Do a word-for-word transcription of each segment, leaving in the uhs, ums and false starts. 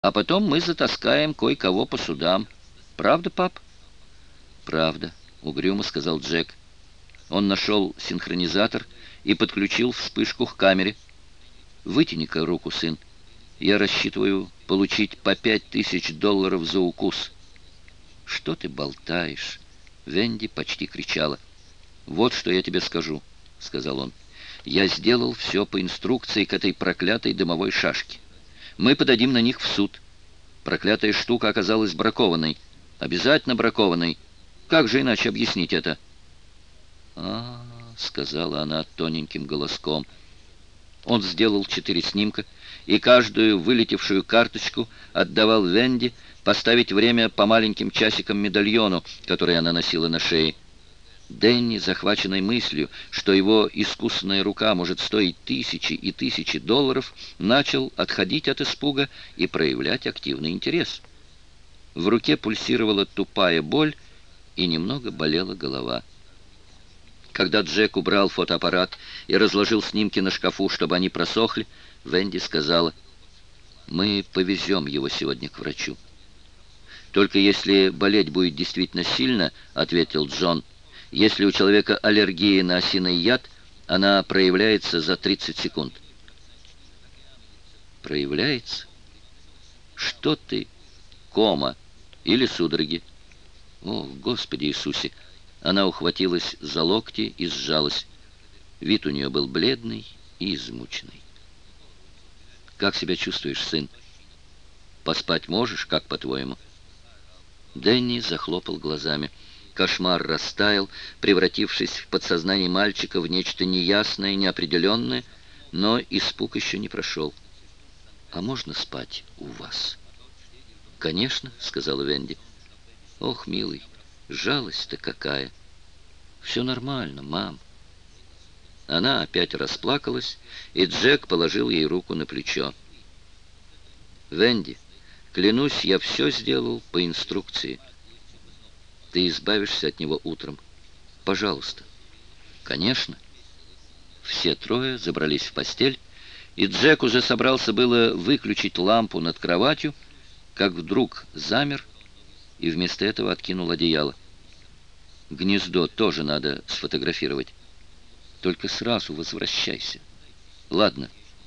А потом мы затаскаем кое-кого по судам. Правда, пап?» «Правда», — угрюмо сказал Джек. Он нашел синхронизатор и подключил вспышку к камере. «Вытяни-ка руку, сын. Я рассчитываю получить по пять тысяч долларов за укус». «Что ты болтаешь?» Венди почти кричала. «Вот что я тебе скажу», — сказал он. «Я сделал все по инструкции к этой проклятой дымовой шашке. Мы подадим на них в суд. Проклятая штука оказалась бракованной. Обязательно бракованной. Как же иначе объяснить это?» «А, — сказала она тоненьким голоском. Он сделал четыре снимка, и каждую вылетевшую карточку отдавал Венди поставить время по маленьким часикам медальону, который она носила на шее. Дэнни, захваченной мыслью, что его искусная рука может стоить тысячи и тысячи долларов, начал отходить от испуга и проявлять активный интерес. В руке пульсировала тупая боль, и немного болела голова. Когда Джек убрал фотоаппарат и разложил снимки на шкафу, чтобы они просохли, Венди сказала: «Мы повезем его сегодня к врачу». «Только если болеть будет действительно сильно, — ответил Джон, — если у человека аллергия на осиный яд, она проявляется за тридцать секунд». «Проявляется? Что ты? Кома или судороги?» «О, Господи Иисусе!» Она ухватилась за локти и сжалась. Вид у нее был бледный и измученный. «Как себя чувствуешь, сын? Поспать можешь, как по-твоему?» Дэнни захлопал глазами. Кошмар растаял, превратившись в подсознание мальчика в нечто неясное, неопределенное, но испуг еще не прошел. «А можно спать у вас?» «Конечно», — сказала Венди. «Ох, милый, жалость-то какая!» «Все нормально, мам». Она опять расплакалась, и Джек положил ей руку на плечо. «Венди, клянусь, я все сделал по инструкции. Ты избавишься от него утром. Пожалуйста». «Конечно». Все трое забрались в постель, и Джек уже собрался было выключить лампу над кроватью, как вдруг замер и вместо этого откинул одеяло. «Гнездо тоже надо сфотографировать. Только сразу возвращайся». «Ладно».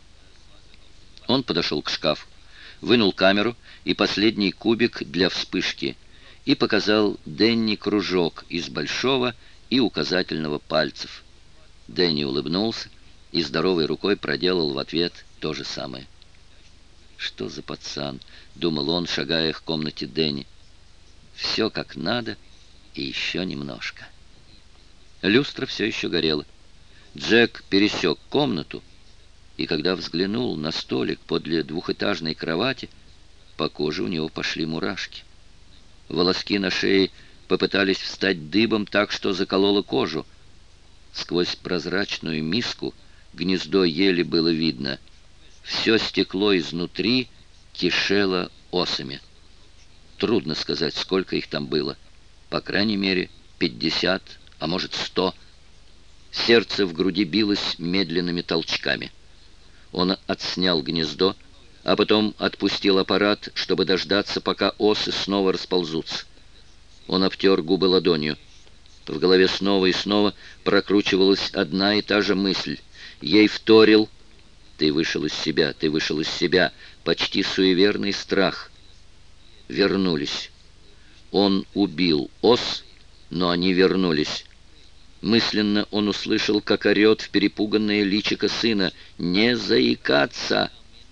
Он подошел к шкафу, вынул камеру и последний кубик для вспышки и показал Дэнни кружок из большого и указательного пальцев. Дэнни улыбнулся и здоровой рукой проделал в ответ то же самое. «Что за пацан?» — думал он, шагая к комнате Дэнни. «Все как надо и еще немножко». Люстра все еще горела. Джек пересек комнату, и когда взглянул на столик подле двухэтажной кровати, по коже у него пошли мурашки. Волоски на шее попытались встать дыбом так, что закололо кожу. Сквозь прозрачную миску гнездо еле было видно. Все стекло изнутри кишело осами. Трудно сказать, сколько их там было. По крайней мере, пятьдесят, а может, сто. Сердце в груди билось медленными толчками. Он отснял гнездо, а потом отпустил аппарат, чтобы дождаться, пока осы снова расползутся. Он обтер губы ладонью. В голове снова и снова прокручивалась одна и та же мысль. Ей вторил: «Ты вышел из себя, ты вышел из себя», почти суеверный страх. Вернулись. Он убил ос, но они вернулись. Мысленно он услышал, как орет в перепуганное личико сына: «Не заикаться!»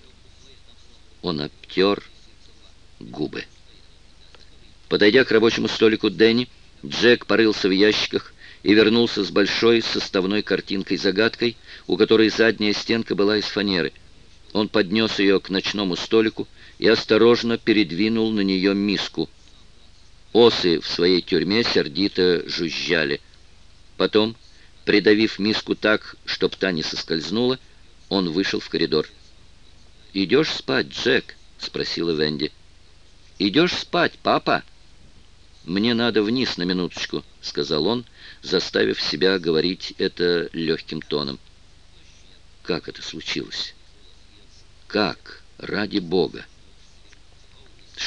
Он обтер губы. Подойдя к рабочему столику Дэнни, Джек порылся в ящиках и вернулся с большой составной картинкой-загадкой, у которой задняя стенка была из фанеры. Он поднес ее к ночному столику и осторожно передвинул на нее миску. Осы в своей тюрьме сердито жужжали. Потом, придавив миску так, чтоб та не соскользнула, он вышел в коридор. «Идешь спать, Джек?» — спросила Венди. «Идешь спать, папа?» «Мне надо вниз на минуточку», — сказал он, заставив себя говорить это легким тоном. «Как это случилось? Как, ради Бога?»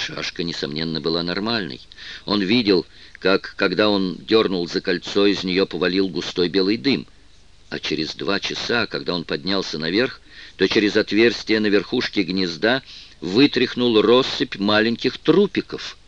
Шашка, несомненно, была нормальной. Он видел, как, когда он дернул за кольцо, из нее повалил густой белый дым. А через два часа, когда он поднялся наверх, то через отверстие на верхушке гнезда вытряхнул россыпь маленьких трупиков.